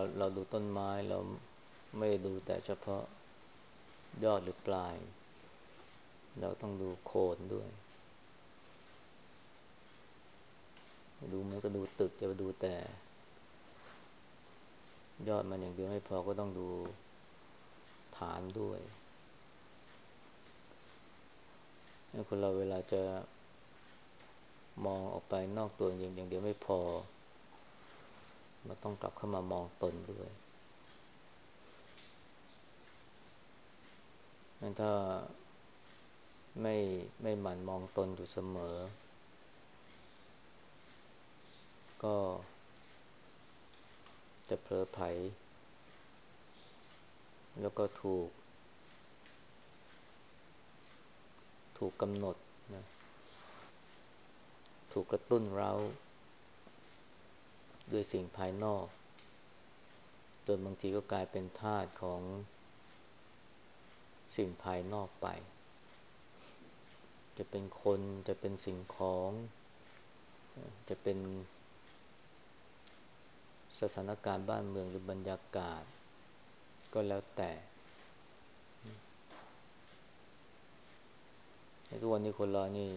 เราดูต้นไม้เราไม่ดูแต่เฉพาะยอดหรือปลายเราต้องดูโคนด้วยดูมันก็ดูตึกจะไปดูแต่ยอดมันอย่างเดียวไม่พอก็ต้องดูฐานด้วยคนเราเวลาจะมองออกไปนอกตัวอย่างเดียวไม่พอเราต้องกลับเข้ามามองตนด้วยงั้นถ้าไม่ไม่หมั่นมองตนอยู่เสมอก็จะเผลอไผลแล้วก็ถูกกำหนดนะถูกกระตุ้นเร้าด้วยสิ่งภายนอกจนบางทีก็กลายเป็นทาสของสิ่งภายนอกไปจะเป็นคนจะเป็นสิ่งของจะเป็นสถานการณ์บ้านเมืองหรือบรรยากาศก็แล้วแต่ในทุกวันนี้คนเรานี่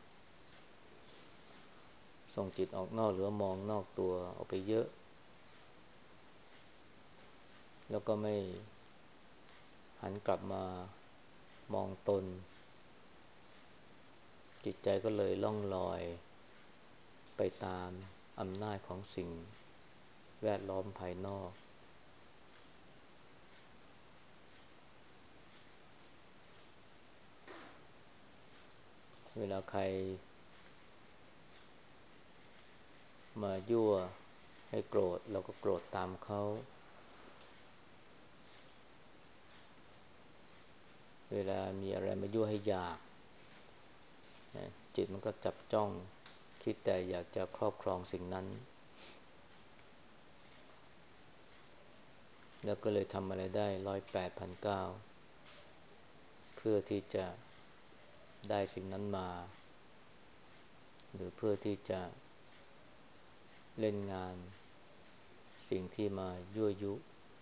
ส่งจิตออกนอกหรือมองนอกตัวออกไปเยอะแล้วก็ไม่หันกลับมามองตนจิตใจก็เลยล่องลอยไปตามอำนาจของสิ่งแวดล้อมภายนอกเวลาใครมายั่วให้โกรธเราก็โกรธตามเขาเวลามีอะไรมายั่วให้อยากนะจิตมันก็จับจ้องคิดแต่อยากจะครอบครองสิ่งนั้นแล้วก็เลยทำอะไรได้108,900เพื่อที่จะได้สิ่งนั้นมาหรือเพื่อที่จะเล่นงานสิ่งที่มายั่วยุ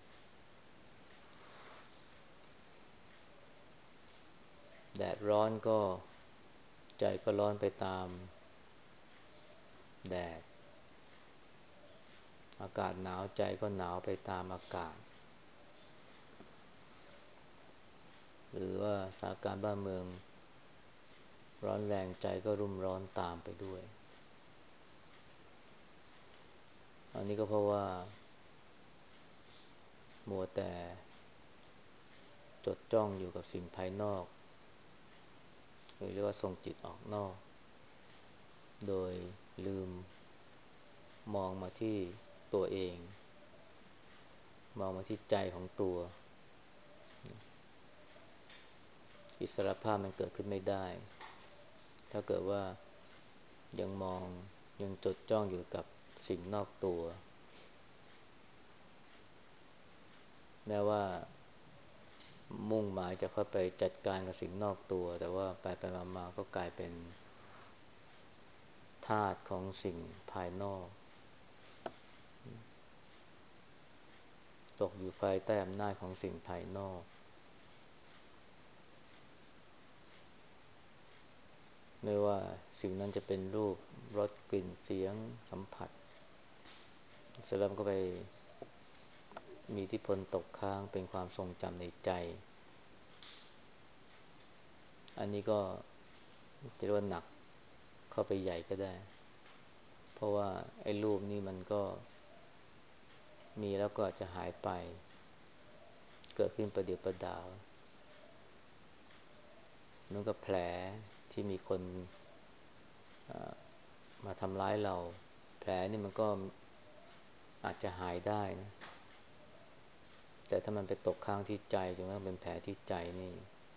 แดดร้อนก็ใจก็ร้อนไปตามแดดอากาศหนาวใจก็หนาวไปตามอากาศหรือว่าสถานการณ์บ้านเมืองร้อนแรงใจก็รุ่มร้อนตามไปด้วยอันนี้ก็เพราะว่ามัวแต่จดจ้องอยู่กับสิ่งภายนอกหรือเรียกว่าส่งจิตออกนอกโดยลืมมองมาที่ตัวเองมองมาที่ใจของตัวอิสรภาพมันเกิดขึ้นไม่ได้ถ้าเกิดว่ายังมองยังจดจ้องอยู่กับสิ่งนอกตัวแม้ว่ามุ่งหมายจะเข้าไปจัดการกับสิ่งนอกตัวแต่ว่าไปมาๆก็กลายเป็นทาสของสิ่งภายนอกตกอยู่ภายใต้อำนาจของสิ่งภายนอกไม่ว่าสิ่งนั้นจะเป็นรูปรสกลิ่นเสียงสัมผัสเสร็จแล้วมันก็ไปมีอิทธิพลตกค้างเป็นความทรงจำในใจอันนี้ก็จะเรียกว่าหนักเข้าไปใหญ่ก็ได้เพราะว่าไอ้รูปนี่มันก็มีแล้วก็อาจจะหายไปเกิดขึ้นประเดี๋ยวประดาวเหมือนกับแผลที่มีคนมาทำร้ายเราแผลนี่มันก็อาจจะหายได้นะแต่ถ้ามันไปตกค้างที่ใจจนกระทั่งเป็นแผลที่ใจนี่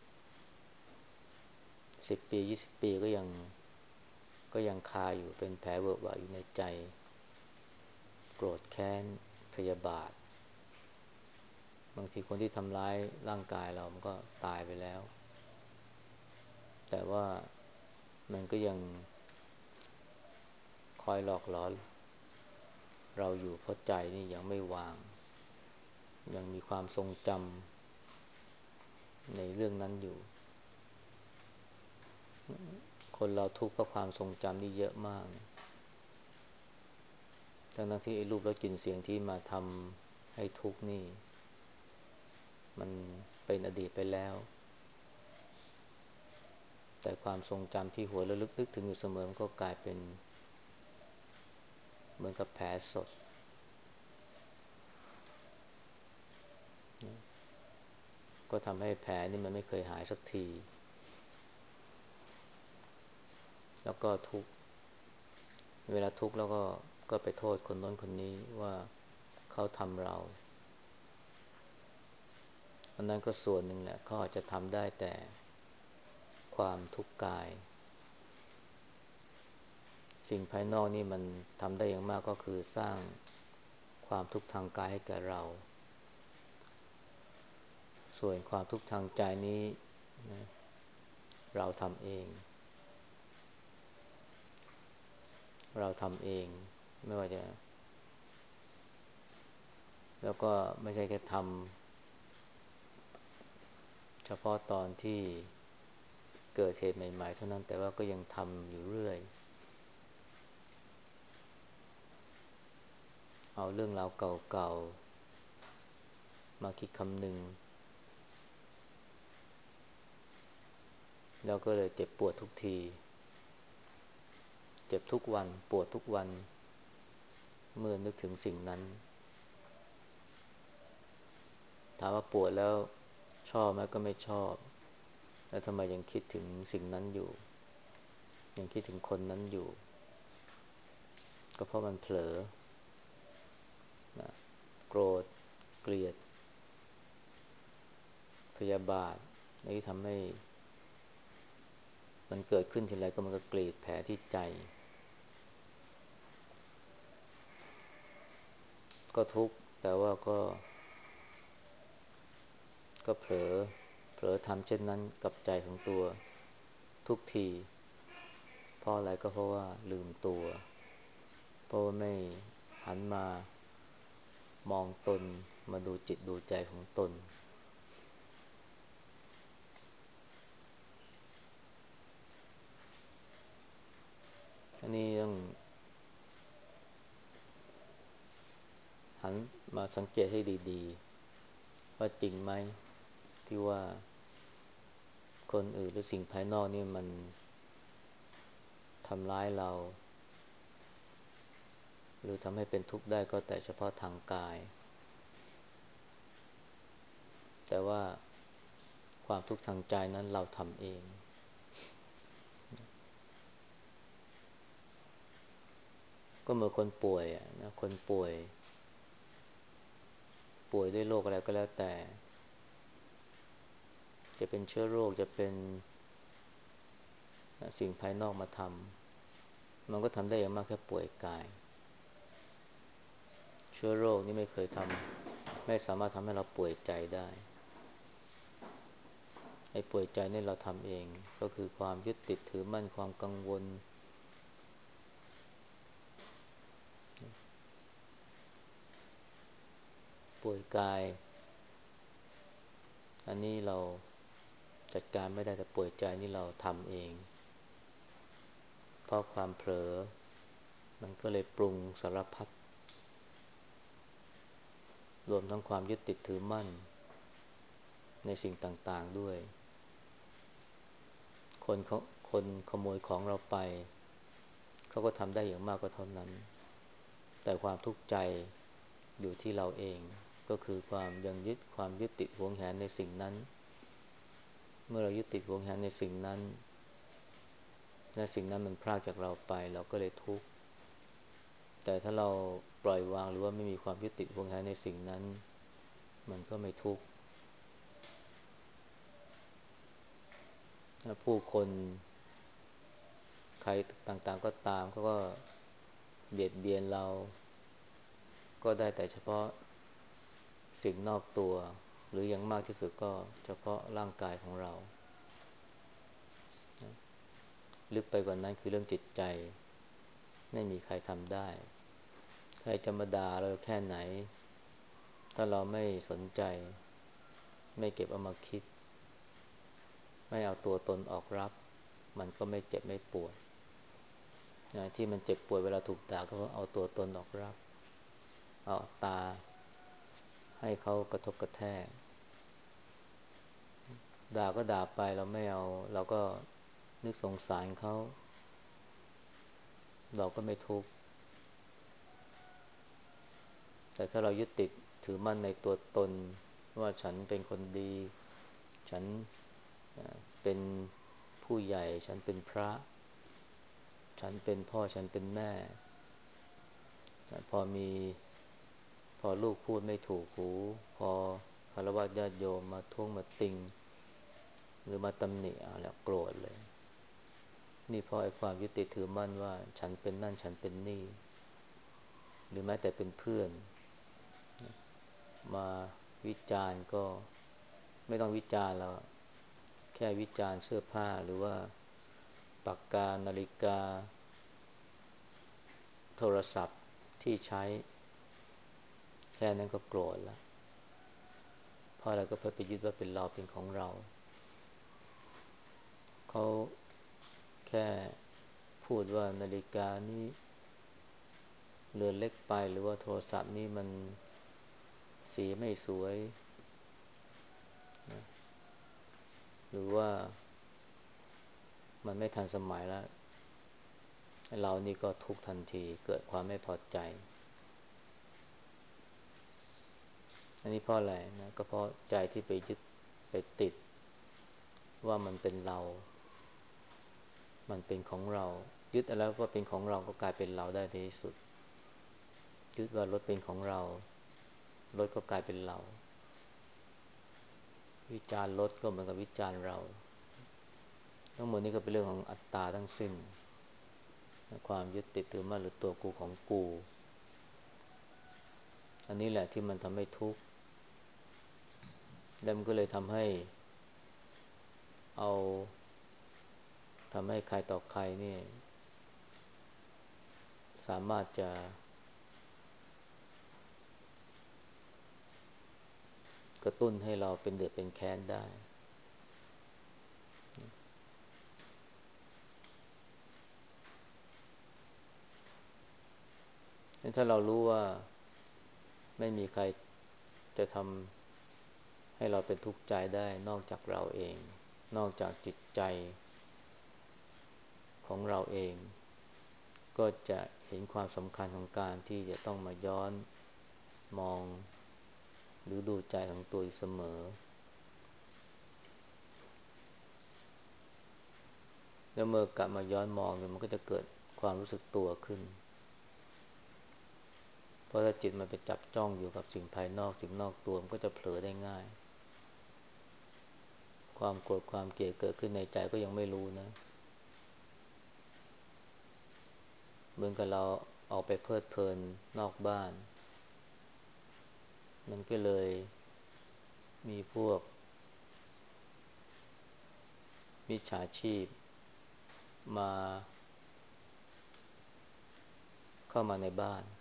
10 ปี20 ปีก็ยังคาอยู่เป็นแผลเวอะหวะอยู่ในใจโกรธแค้นพยาบาทบางทีคนที่ทำร้ายร่างกายเรามันก็ตายไปแล้วแต่ว่ามันก็ยังคอยหลอกหลอนเราอยู่เพราะใจนี่ยังไม่วางยังมีความทรงจำในเรื่องนั้นอยู่คนเราทุกข์เพราะความทรงจำนี่เยอะมากทั้งที่ไอ้รูปรสกลิ่นเสียงที่มาทำให้ทุกข์นี่มันเป็นอดีตไปแล้วแต่ความทรงจำที่หัวระลึกนึกถึงอยู่เสมอมันก็กลายเป็นเหมือนกับแผลสดก็ทำให้แผลนี่มันไม่เคยหายสักทีแล้วก็ทุกข์เวลาทุกข์แล้วก็ไปโทษคนโน้นคนนี้ว่าเขาทำเราอันนั้นก็ส่วนหนึ่งแหละเขาอาจจะทำได้แต่ความทุกข์กายสิ่งภายนอกนี่มันทำได้อย่างมากก็คือสร้างความทุกข์ทางกายให้แก่เราส่วนความทุกข์ทางใจนี้นะเราทำเองเราทำเองไม่ว่าจะแล้วก็ไม่ใช่แค่ทำเฉพาะตอนที่เกิดเหตุใหม่ๆเท่านั้นแต่ว่าก็ยังทำอยู่เรื่อยเอาเรื่องราวเก่าๆมาคิดคำนึงแล้วก็เลยเจ็บปวดทุกทีเจ็บทุกวันปวดทุกวันเมื่อนึกถึงสิ่งนั้นถามว่าปวดแล้วชอบไหมก็ไม่ชอบแล้วทำไมยังคิดถึงสิ่งนั้นอยู่ยังคิดถึงคนนั้นอยู่ก็เพราะมันเผลอนะโกรธเกลียดพยาบาทนี่ทำให้มันเกิดขึ้นทีไรก็มันก็กรีดแผลที่ใจก็ทุกข์แต่ว่าก็เผลอทำเช่นนั้นกับใจของตัวทุกทีเพราะอะไรก็เพราะว่าลืมตัวเพราะว่าไม่หันมามองตนมาดูจิตดูใจของตนอันนี้ต้องหันมาสังเกตให้ดีๆว่าจริงไหมที่ว่าคนอื่นหรือสิ่งภายนอกนี่มันทำร้ายเราหรือทำให้เป็นทุกข์ได้ก็แต่เฉพาะทางกายแต่ว่าความทุกข์ทางใจนั้นเราทำเองก็เหมือนคนป่วยนะคนป่วยด้วยโรคอะไรก็แล้วแต่จะเป็นเชื้อโรคจะเป็นสิ่งภายนอกมาทำมันก็ทำได้อย่างมากแค่ป่วยกายเชื้อโรคนี่ไม่สามารถทำให้เราป่วยใจได้ไอ้ป่วยใจนี่เราทำเองก็คือความยึดติดถือมั่นความกังวลป่วยกายอันนี้เราจัดการไม่ได้แต่ป่วยใจนี่เราทำเองเพราะความเผลอมันก็เลยปรุงสารพัดรวมทั้งความยึดติดถือมั่นในสิ่งต่างๆด้วยคนเขาคนขโมยของเราไปเขาก็ทำได้อย่างมากก็เท่านั้นแต่ความทุกข์ใจอยู่ที่เราเองก็คือความยังยึดความยึดติดหวงแหนในสิ่งนั้นเมื่อเรายึดติดหวงแหนในสิ่งนั้นและสิ่งนั้นมันพรากจากเราไปเราก็เลยทุกข์แต่ถ้าเราปล่อยวางหรือว่าไม่มีความยึดติดหวงแหนในสิ่งนั้นมันก็ไม่ทุกข์ถ้าผู้คนใครต่างๆก็ตามเขาก็เบียดเบียนเราก็ได้แต่เฉพาะสิ่งนอกตัวหรืออย่างมากที่สุดก็เฉพาะร่างกายของเราลึกไปกว่านั้นคือเรื่องจิตใจไม่มีใครทำได้ใครจะมาด่าเราแค่ไหนถ้าเราไม่สนใจไม่เก็บเอามาคิดไม่เอาตัวตนออกรับมันก็ไม่เจ็บไม่ปวดนะที่มันเจ็บปวดเวลาถูกด่าก็เพราะเอาตัวตนออกรับเอาอัตตาให้เขากระทบกระแทกด่าก็ด่าไปเราไม่เอาเราก็นึกสงสารเขาเราก็ไม่ทุกข์แต่ถ้าเรายึดติดถือมั่นในตัวตนว่าฉันเป็นคนดีฉันเป็นผู้ใหญ่ฉันเป็นพระฉันเป็นพ่อฉันเป็นแม่พอมีพอลูกพูดไม่ถูกหูพอฆราวาสญาติโยมมาท้วงมาติงหรือมาตำหนิเอาแล้วโกรธเลยนี่เพราะไอ้ความยึดติดถือมั่นว่าฉันเป็นนั่นฉันเป็นนี่หรือแม้แต่เป็นเพื่อนมาวิจารณ์ก็ไม่ต้องวิจารณ์แล้วแค่วิจารณ์เสื้อผ้าหรือว่าปากกานาฬิกาโทรศัพท์ที่ใช้แค่นั้นก็โกรธแล้วเพราะอะไรก็เพราะไปยึดว่าเป็นเราเป็นของเราเขาแค่พูดว่านาฬิกานี้เรือนเล็กไปหรือว่าโทรศัพท์นี้มันสีไม่สวยนะหรือว่ามันไม่ทันสมัยแล้วเรานี่ก็ทุกข์ทันทีเกิดความไม่พอใจอันนี้เพราะอะไรนะก็เพราะใจที่ไปยึดไปติดว่ามันเป็นเรามันเป็นของเรายึดแล้วก็เป็นของเราก็กลายเป็นเราได้ในที่สุดยึดว่ารถเป็นของเรารถก็กลายเป็นเราวิจารณ์รถก็เหมือนกับวิจารณ์เราทั้งหมดนี้ก็เป็นเรื่องของอัตตาทั้งสิ้นความยึดติดถือมั่นหรือตัวกูของกูอันนี้แหละที่มันทำให้ทุกข์แล้วมันก็เลยทำให้เอาทำให้ใครต่อใครนี่สามารถจะกระตุ้นให้เราเป็นเดือดเป็นแค้นได้ถ้าเรารู้ว่าไม่มีใครจะทำให้เราเป็นทุกข์ใจได้นอกจากเราเองนอกจากจิตใจของเราเองก็จะเห็นความสำคัญของการที่จะต้องมาย้อนมองหรือดูใจของตัวอยู่เสมอแล้วเมื่อกลับมาย้อนมองเนี่ยมันก็จะเกิดความรู้สึกตัวขึ้นเพราะถ้าจิตมันไปจับจ้องอยู่กับสิ่งภายนอกสิ่งนอกตัวมันก็จะเผลอได้ง่ายความโกรธความเกลียดเกิดขึ้นในใจก็ยังไม่รู้นะเหมือนกับเราออกไปเพลิดเพลินนอกบ้านมันก็เลยมีพวกมิจฉาชีพมาเข้ามาในบ้าน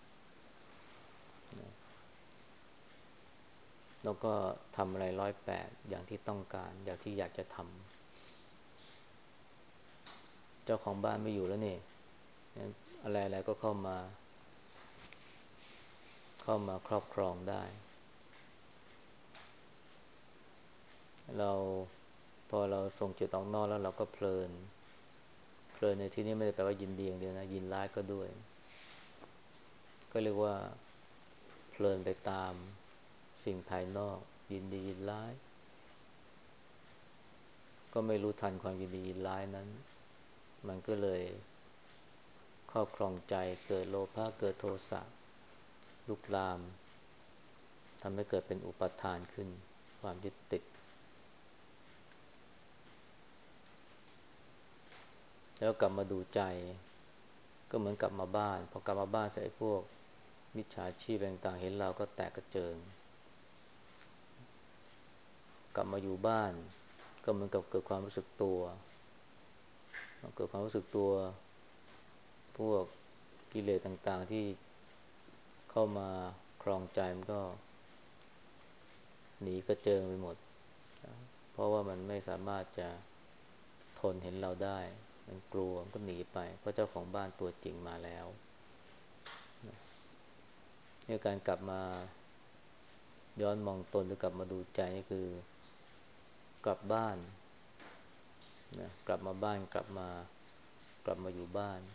แล้วก็ทำอะไร108อย่างที่ต้องการอย่างที่อยากจะทำเจ้าของบ้านไม่อยู่แล้วนี่อะไรๆก็เข้ามาครอบครองได้เราพอเราส่งจิตออกนอกแล้วเราก็เพลินในที่นี้ไม่ได้แปลว่ายินดีอย่างเดียวนะยินร้ายก็ด้วยก็เรียกว่าเพลินไปตามสิ่งภายนอกยินดียินร้ายก็ไม่รู้ทันความยินดียินร้ายนั้นมันก็เลยครอบครองใจเกิดโลภะเกิดโทสะลุกลามทำให้เกิดเป็นอุปาทานขึ้นความยึดติดแล้วกลับมาดูใจก็เหมือนกลับมาบ้านพอกลับมาบ้านเสร็จไอ้พวกมิจฉาชีพต่างๆเห็นเราก็แตกกระเจิงกลับมาอยู่บ้านก็เหมือนกับเกิดความรู้สึกตัวเกิดความรู้สึกตัวพวกกิเลสต่างๆที่เข้ามาครองใจมันก็หนีกระเจิงไปหมดเพราะว่ามันไม่สามารถจะทนเห็นเราได้มันกลัวมันก็หนีไปเพราะเจ้าของบ้านตัวจริงมาแล้วนี่การกลับมาย้อนมองตนหรือกลับมาดูใจนี่คือกลับบ้านนะกลับมาบ้านกลับมาอยู่บ้าน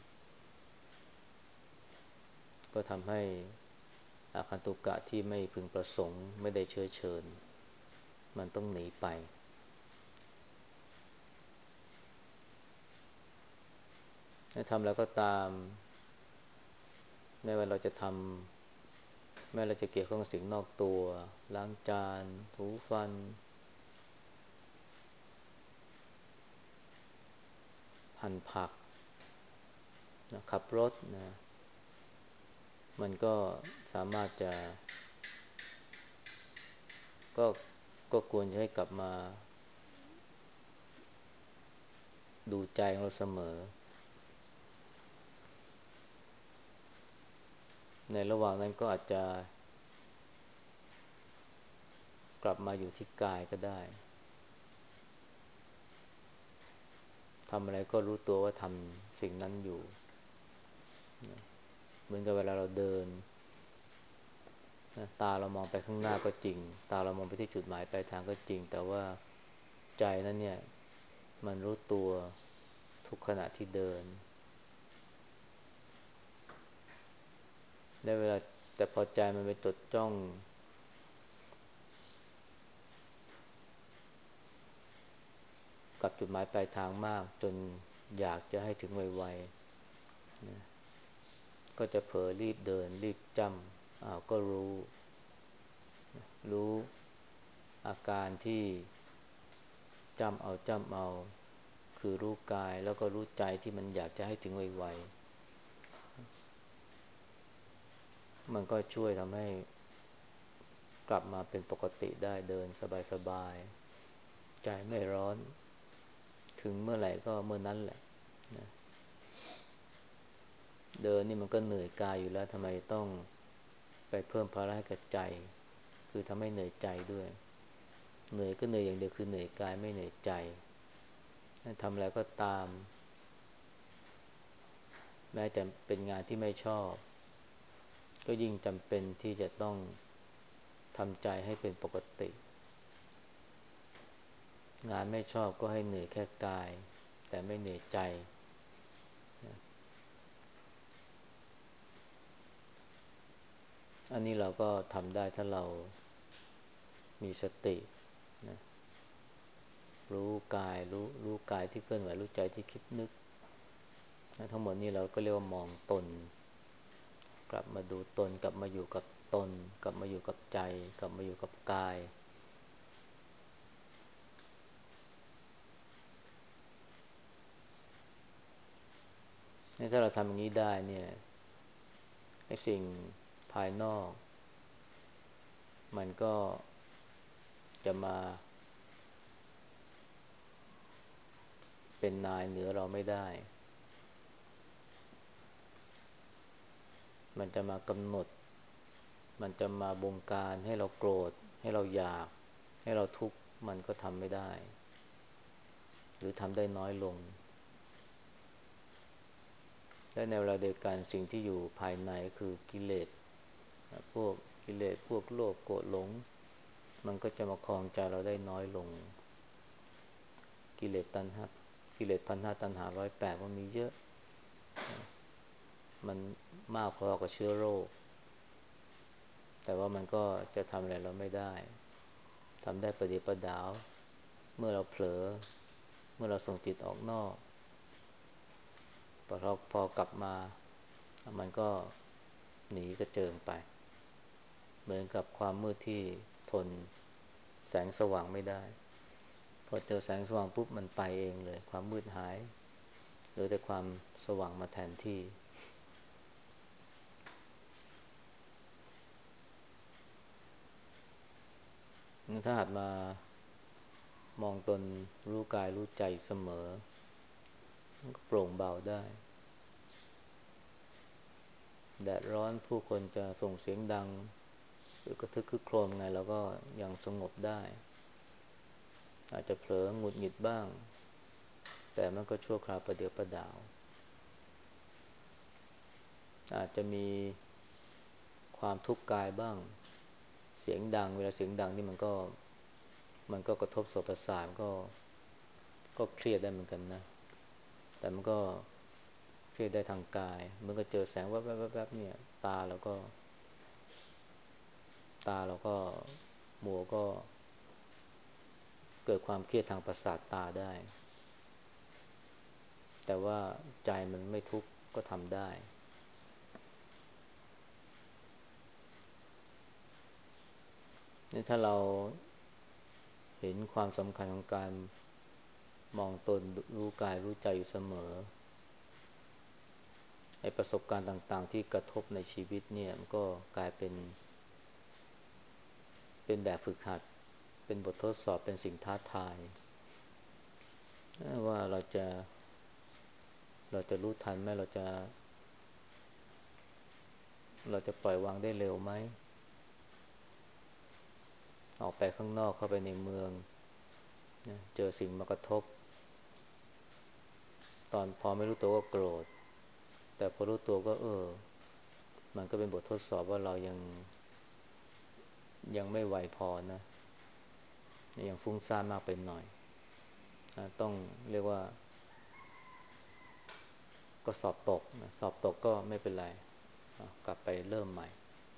ก็ทำให้อาคันตุกะที่ไม่พึงประสงค์ไม่ได้เชื้อเชิญมันต้องหนีไปทำแล้วก็ตามไม่ว่าเราจะทำแม้เราจะเกี่ยวข้องกับสิ่งนอกตัวล้างจานถูฟันหั่นผักนะขับรถนะมันก็สามารถจะก็ก็ควรจะให้กลับมาดูใจของเราเสมอในระหว่างนั้นก็อาจจะกลับมาอยู่ที่กายก็ได้ทำอะไรก็รู้ตัวว่าทำสิ่งนั้นอยู่เหมือนกับเวลาเราเดินตาเรามองไปข้างหน้าก็จริงตาเรามองไปที่จุดหมายปลายทางก็จริงแต่ว่าใจนั้นเนี่ยมันรู้ตัวทุกขณะที่เดินได้เวลาแต่พอใจมันไปจดจ้องกับจุดหมายปลายทางมากจนอยากจะให้ถึงไวๆนะก็จะเผลอรีบเดินรีบจ้ำก็รู้อาการที่จำเอาคือรู้กายแล้วก็รู้ใจที่มันอยากจะให้ถึงไวๆมันก็ช่วยทำให้กลับมาเป็นปกติได้เดินสบายๆใจไม่ร้อนถึงเมื่อไหร่ก็เมื่อนั้นแหละนะเดินนี่มันก็เหนื่อยกายอยู่แล้วทำไมต้องไปเพิ่มภาระให้กับใจคือทำให้เหนื่อยใจด้วยเหนื่อยก็เหนื่อยอย่างเดียวคือเหนื่อยกายไม่เหนื่อยใจทำอะไรก็ตามแม้แต่เป็นงานที่ไม่ชอบก็ยิ่งจำเป็นที่จะต้องทำใจให้เป็นปกติงานไม่ชอบก็ให้เหนื่อยแค่กายแต่ไม่เหนื่อยใจอันนี้เราก็ทำได้ถ้าเรามีสตินะรู้กายรู้กายที่เคลื่อนไหวรู้ใจที่คิดนึกทั้งหมดนี้เราก็เรียกว่ามองตนกลับมาดูตนกลับมาอยู่กับตนกลับมาอยู่กับใจกลับมาอยู่กับกายถ้าเราทำอย่างนี้ได้เนี่ยไอ้สิ่งภายนอกมันก็จะมาเป็นนายเหนือเราไม่ได้มันจะมากำหนดมันจะมาบงการให้เราโกรธให้เราอยากให้เราทุกข์มันก็ทำไม่ได้หรือทำได้น้อยลงและในเวลาเดียวกันสิ่งที่อยู่ภายในคือกิเลสพวกกิเลสพวกโลภโกรธหลงมันก็จะมาครองใจเราได้น้อยลงกิเลสตัณหากิเลสพันห้าตัณหา108มันมีเยอะมันมากพอกับเชื้อโรคแต่ว่ามันก็จะทำอะไรเราไม่ได้ทำได้ประเดี๋ยวประดาวเมื่อเราเผลอเมื่อเราส่งจิตออกนอกพอกลับมามันก็หนีกระเจิงไปเหมือนกับความมืดที่ทนแสงสว่างไม่ได้พอเจอแสงสว่างปุ๊บมันไปเองเลยความมืดหายเหลือแต่ความสว่างมาแทนที่ถ้าหัดมามองตนรู้กายรู้ใจเสมอมันก็โปร่งเบาได้แดดร้อนผู้คนจะส่งเสียงดังหรือกระทึกครึกโครมไงเราก็ยังสงบได้อาจจะเผลอหงุดหงิดบ้างแต่มันก็ชั่วคราวประเดี๋ยวประดาวอาจจะมีความทุกข์กายบ้างเสียงดังเวลาเสียงดังนี่มันก็กระทบโสตประสาทก็เครียดได้เหมือนกันนะแต่มันก็เครียดได้ทางกายมันก็เจอแสงแวบๆๆเนี่ยตาเราก็มัวก็เกิดความเครียดทางประสาทตาได้แต่ว่าใจมันไม่ทุกข์ก็ทำได้นี่ถ้าเราเห็นความสำคัญของการมองตนรู้กายรู้ใจอยู่เสมอไอ้ประสบการณ์ต่างๆที่กระทบในชีวิตเนี่ยมันก็กลายเป็นแบบฝึกหัดเป็นบททดสอบเป็นสิ่งท้าทายว่าเราจะรู้ทันไหมเราจะปล่อยวางได้เร็วไหมออกไปข้างนอกเข้าไปในเมืองนะเจอสิ่งมากระทบตอนพอไม่รู้ตัวก็โกรธแต่พอรู้ตัวก็มันก็เป็นบททดสอบว่าเรายังไม่ไวพอนะยังฟุ้งซ่านมากไปหน่อยต้องเรียกว่าก็สอบตกนะสอบตกก็ไม่เป็นไรกลับไปเริ่มใหม่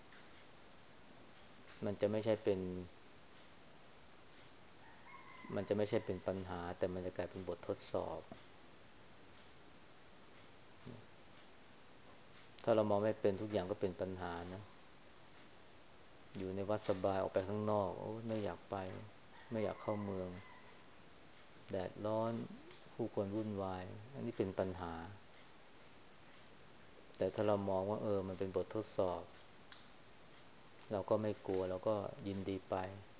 มันจะไม่ใช่เป็นมันจะไม่ใช่เป็นปัญหาแต่มันจะกลายเป็นบททดสอบถ้าเรามองไม่เป็นทุกอย่างก็เป็นปัญหานะอยู่ในวัดสบายออกไปข้างนอกโอ้ไม่อยากไปไม่อยากเข้าเมืองแดดร้อนผู้คนวุ่นวายอันนี้เป็นปัญหาแต่ถ้าเรามองว่ามันเป็นบททดสอบเราก็ไม่กลัวเราก็ยินดีไป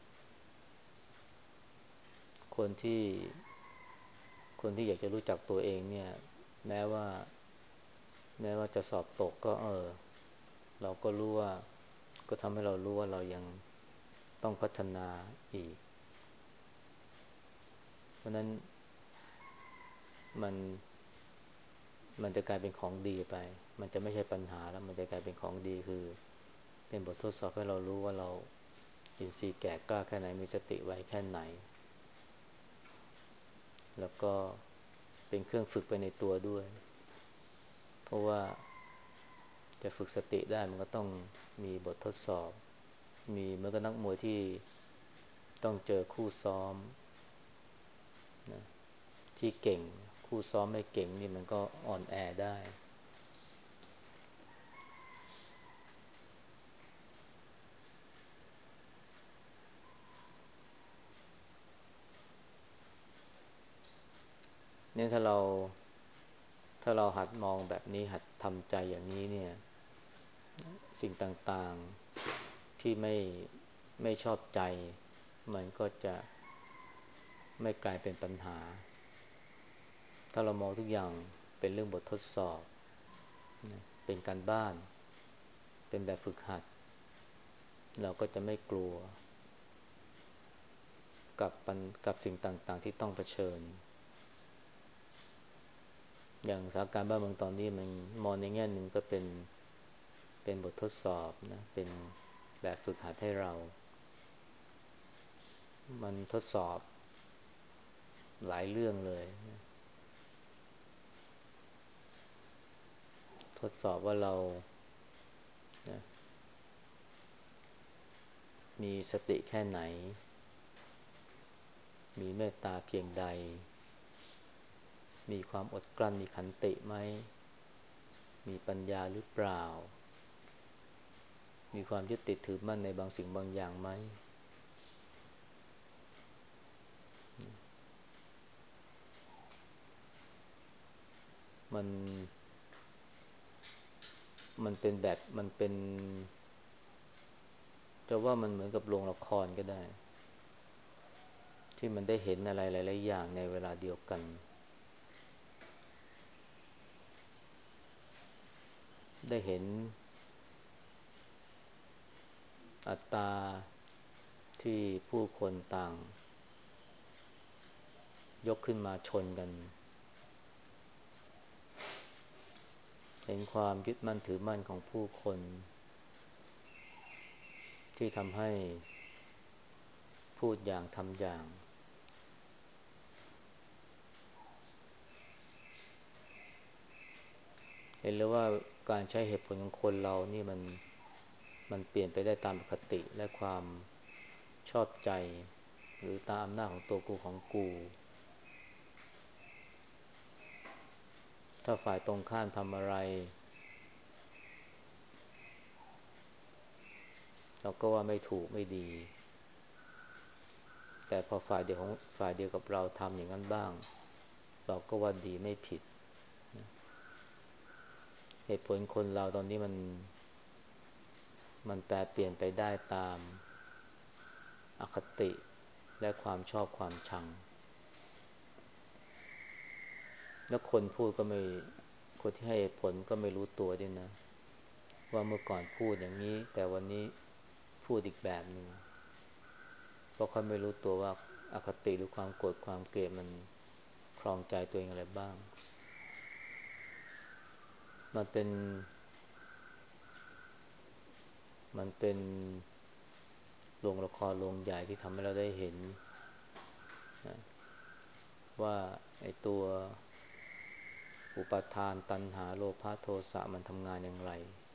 คนที่คนที่อยากจะรู้จักตัวเองเนี่ยแม้ว่าแม้ว่าจะสอบตกก็เราก็รู้ว่าก็ทำให้เรารู้ว่าเรายังต้องพัฒนาอีกเพราะนั้นมันมันจะกลายเป็นของดีไปมันจะไม่ใช่ปัญหาแล้วมันจะกลายเป็นของดีคือเป็นบททดสอบให้เรารู้ว่าเราอินทรีย์แก่กล้าแค่ไหนมีสติไวแค่ไหนแล้วก็เป็นเครื่องฝึกไปในตัวด้วยเพราะว่าจะฝึกสติได้มันก็ต้องมีบททดสอบมีเหมือนกับนักมวยที่ต้องเจอคู่ซ้อมนะที่เก่งคู่ซ้อมไม่เก่งนี่มันก็อ่อนแอได้เนี่ยถ้าเราหัดมองแบบนี้หัดทำใจอย่างนี้เนี่ยสิ่งต่างๆที่ไม่ชอบใจมันก็จะไม่กลายเป็นปัญหาถ้าเรามองทุกอย่างเป็นเรื่องบททดสอบนะเป็นการบ้านเป็นแบบฝึกหัดเราก็จะไม่กลัวกับสิ่งต่างๆที่ต้องเผชิญอย่างสถานการณ์บ้านเมืองตอนนี้มันมองในแง่หนึ่งก็เป็นบททดสอบนะเป็นแบบฝึกหัดให้เรามันทดสอบหลายเรื่องเลยนะทดสอบว่าเรานะมีสติแค่ไหนมีเมตตาเพียงใดมีความอดกลั้นมีขันติไหมมีปัญญาหรือเปล่ามีความยึดติดถือมั่นในบางสิ่งบางอย่างไหมมันมันเป็นจะว่ามันเหมือนกับโรงละครก็ได้ที่มันได้เห็นอะไรหลายๆอย่างในเวลาเดียวกันได้เห็นอัตราที่ผู้คนต่างยกขึ้นมาชนกันเห็นความยึดมั่นถือมั่นของผู้คนที่ทำให้พูดอย่างทำอย่างเห็นเลยว่าการใช้เหตุผลของคนเรานี่มันเปลี่ยนไปได้ตามปกติและความชอบใจหรือตามอำนาจของตัวกูของกูถ้าฝ่ายตรงข้ามทำอะไรเราก็ว่าไม่ถูกไม่ดีแต่พอฝ่ายเดียวกับเราทำอย่างนั้นบ้างเราก็ว่าดีไม่ผิดเหตุผลคนเราตอนนี้มันแปรเปลี่ยนไปได้ตามอคติและความชอบความชังแล้วคนที่ให้เหตุผลก็ไม่รู้ตัวด้วยนะว่าเมื่อก่อนพูดอย่างนี้แต่วันนี้พูดอีกแบบหนึ่งเพราะเขาไม่รู้ตัวว่าอคติหรือความโกรธความเกลียดมันครองใจตัวเองอะไรบ้างมันเป็นมันเป็นโรงละครโรงใหญ่ที่ทำให้เราได้เห็นนะว่าไอ้ตัวอุปาทานตัณหาโลภะโทสะมันทำงานอย่างไร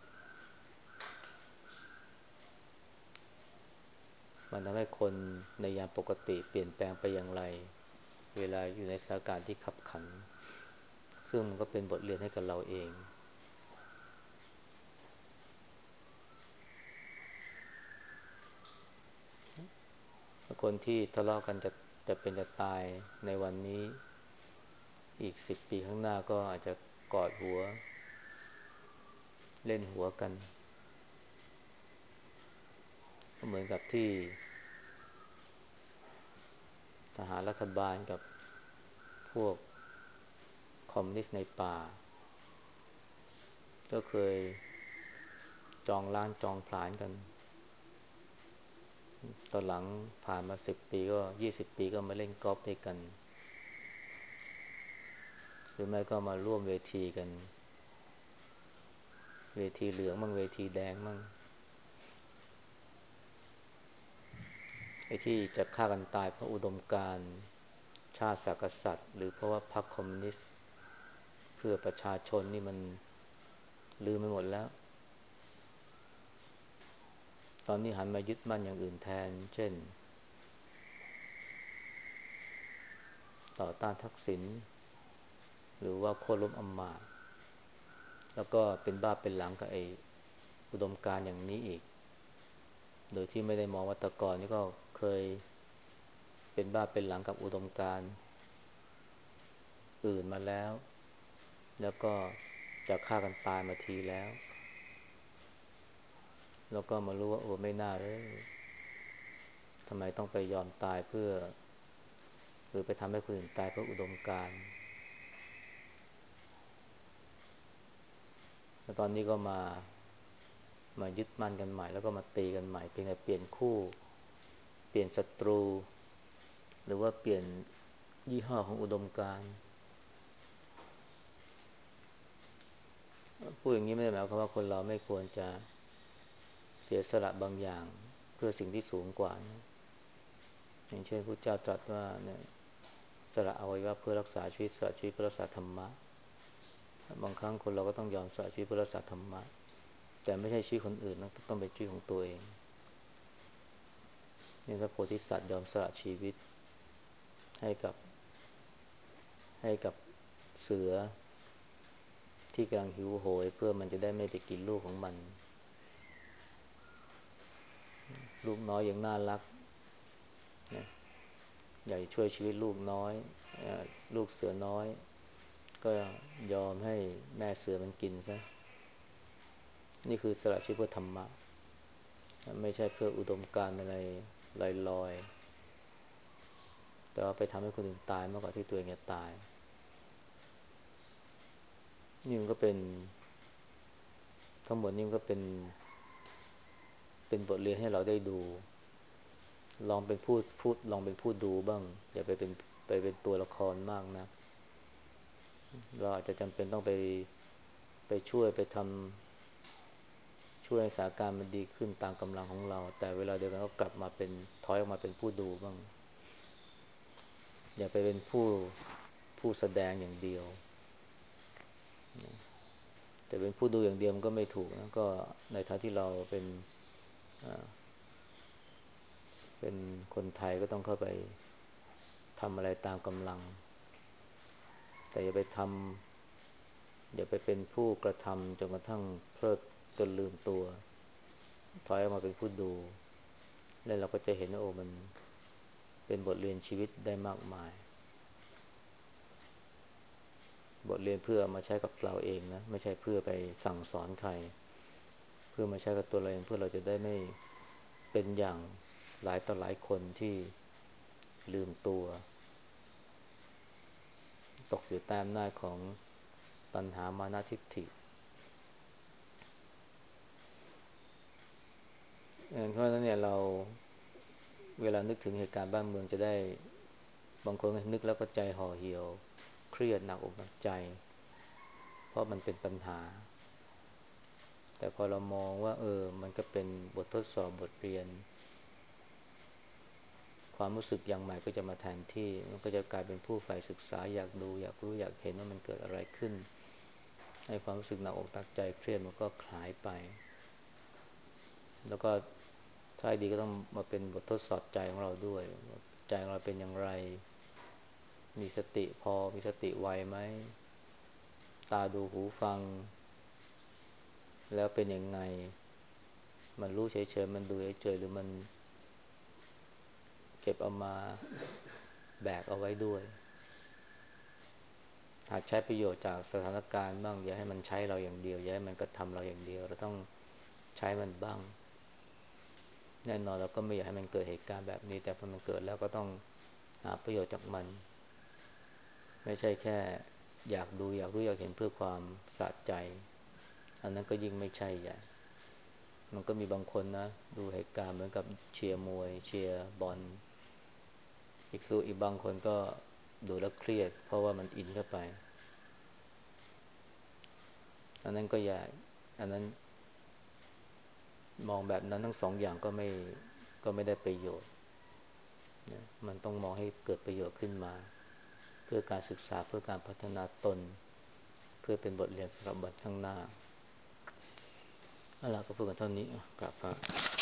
มันทำให้คนในยามปกติเปลี่ยนแปลงไปอย่างไรเวลาอยู่ในสถานการณ์ที่ขับขันซึ่งมันก็เป็นบทเรียนให้กับเราเองคนที่ทะเลาะกันจะเป็นจะตายในวันนี้อีก10 ปีข้างหน้าก็อาจจะกอดหัวเล่นหัวกันก็เหมือนกับที่ทหารรัฐบาลกับพวกคอมมิวนิสต์ในป่าก็เคยจองล้างจองผลาญกันตอนหลังผ่านมา10 ปีก็20 ปีก็มาเล่นกอล์ฟด้วยกันหรือไม่ก็มาร่วมเวทีกันเวทีเหลืองมั่งเวทีแดงมั่งไอ้ที่จะฆ่ากันตายเพราะอุดมการณ์ชาติศาสนกษัตริย์หรือเพราะว่าพรรคคอมมิวนิสต์เพื่อประชาชนนี่มันลืมไปหมดแล้วตอนนี้หันมายึดมั่นอย่างอื่นแทนเช่นต่อต้านทักษิณหรือว่าโค่นล้มอำมาตย์แล้วก็เป็นบ้าเป็นหลังกับไอ้อุดมการณ์อย่างนี้อีกโดยที่ไม่ได้มองว่าแตก่อนนี่ก็เคยเป็นบ้าเป็นหลังกับอุดมการณ์อื่นมาแล้วแล้วก็จะฆ่ากันตายมาทีแล้วแล้วก็มารู้ว่าโอ้ไม่น่าเลยทำไมต้องไปยอมตายเพื่อหรือไปทำให้คนอื่นตายเพื่ออุดมการณ์แล้วตอนนี้ก็มายึดมั่นกันใหม่แล้วก็มาตีกันใหม่เพียงแต่เปลี่ยนคู่เปลี่ยนศัตรูหรือว่าเปลี่ยนยี่ห้อของอุดมการณ์พูดอย่างนี้ไม่ได้หมายความว่าคนเราไม่ควรจะเสียสละบางอย่างเพื่อสิ่งที่สูงกว่านะอย่างเช่นพระเจ้าตรัสว่าเนี่ยสละอวัยวะเพื่อรักษาชีวิตสละชีวิตเพื่อรักษาธรรมะบางครั้งคนเราก็ต้องยอมสละชีวิตเพื่อรักษาธรรมะแต่ไม่ใช่ชีวิตคนอื่นนะต้องเป็นชีวิตของตัวเองนี่พระโพธิสัตว์ยอมสละชีวิตให้กับให้กับเสือที่กำลังหิวโหยเพื่อมันจะได้ไม่ไปกินลูกของมันลูกน้อยยังน่ารักนะอยากช่วยชีวิตลูกน้อยลูกเสือน้อยก็ยอมให้แม่เสือมันกินซะนี่คือสละชีวิตเพื่อธรรมะไม่ใช่เพื่ออุดมการณ์อะไรลอยๆแต่ว่าไปทำให้คนอื่นตายมากกว่าที่ตัวเองจะตายนี่มันก็เป็นทั้งหมดนี่มันก็เป็นเป็นบทเรียนให้เราได้ดูลองเป็นพูดลองเป็นผู้ดูบ้างอย่าไปเป็นตัวละครมากนะเราอาจจะจำเป็นต้องไปช่วยไปทำช่วยให้สถานการณ์มันดีขึ้นตามกำลังของเราแต่เวลาเดียวกันก็กลับมาเป็นถอยออกมาเป็นผู้ดูบ้างอย่าไปเป็นผู้แสดงอย่างเดียวแต่เป็นผู้ดูอย่างเดียวมันก็ไม่ถูกนะก็ในฐานะที่เราเป็นคนไทยก็ต้องเข้าไปทำอะไรตามกำลังแต่อย่าไปเป็นผู้กระทำจนกระทั่งเพลิดจนลืมตัวถอยออกมาเป็นผู้ดูแล้วเราก็จะเห็นว่าโอ้มันเป็นบทเรียนชีวิตได้มากมายบทเรียนเพื่อมาใช้กับเราเองนะไม่ใช่เพื่อไปสั่งสอนใครเพื่อมาใช้กับตัวเราเองเพื่อเราจะได้ไม่เป็นอย่างหลายต่อหลายคนที่ลืมตัวตกอยู่ใต้อำนาจของตัณหามานะทิฏฐิเพราะฉะนั้นเนี่ยเราเวลานึกถึงเหตุการณ์บ้านเมืองจะได้บางคนนึกแล้วก็ใจห่อเหี่ยวเครียดหนักอกหนักใจเพราะมันเป็นปัญหาแต่พอเรามองว่ามันก็เป็นบททดสอบบทเรียนความรู้สึกอย่างใหม่ก็จะมาแทนที่มันก็จะกลายเป็นผู้ใฝ่ศึกษาอยากดูอยากรู้อยากเห็นว่ามันเกิดอะไรขึ้นให้ความรู้สึกหนักอกหนักใจเครียดมันก็หายไปแล้วก็ถ้าดีก็ต้องมาเป็นบททดสอบใจของเราด้วยใจของเราเป็นอย่างไรมีสติพอมีสติไวไหมตาดูหูฟังแล้วเป็นยังไงมันรู้เฉยๆมันดูเฉยๆหรือมันเก็บเอามาแบกเอาไว้ด้วยหากใช้ประโยชน์จากสถานการณ์บ้างอย่าให้มันใช้เราอย่างเดียวอย่าให้มันกระทำเราอย่างเดียวเราต้องใช้มันบ้างแน่นอนเราก็ไม่อยากให้มันเกิดเหตุการณ์แบบนี้แต่พอมันเกิดแล้วก็ต้องหาประโยชน์จากมันไม่ใช่แค่อยากดูอยากรู้อยากเห็นเพื่อความสะใจอันนั้นก็ยิ่งไม่ใช่ใหญ่มันก็มีบางคนนะดูเหตุการณ์เหมือนกับเชียร์มวยเชียร์บอลอีกบางคนก็ดูแล้วเครียดเพราะว่ามันอินเข้าไปอันนั้นก็อย่าอันนั้นมองแบบนั้นทั้งสองอย่างก็ไม่ได้ประโยชน์นะมันต้องมองให้เกิดประโยชน์ขึ้นมาเพื่อการศึกษาเพื่อการพัฒนาตนเพื่อเป็นบทเรียนสำหรับวันข้างหน้าเอาล่ะก็พูดกันเท่านี้กลับครับ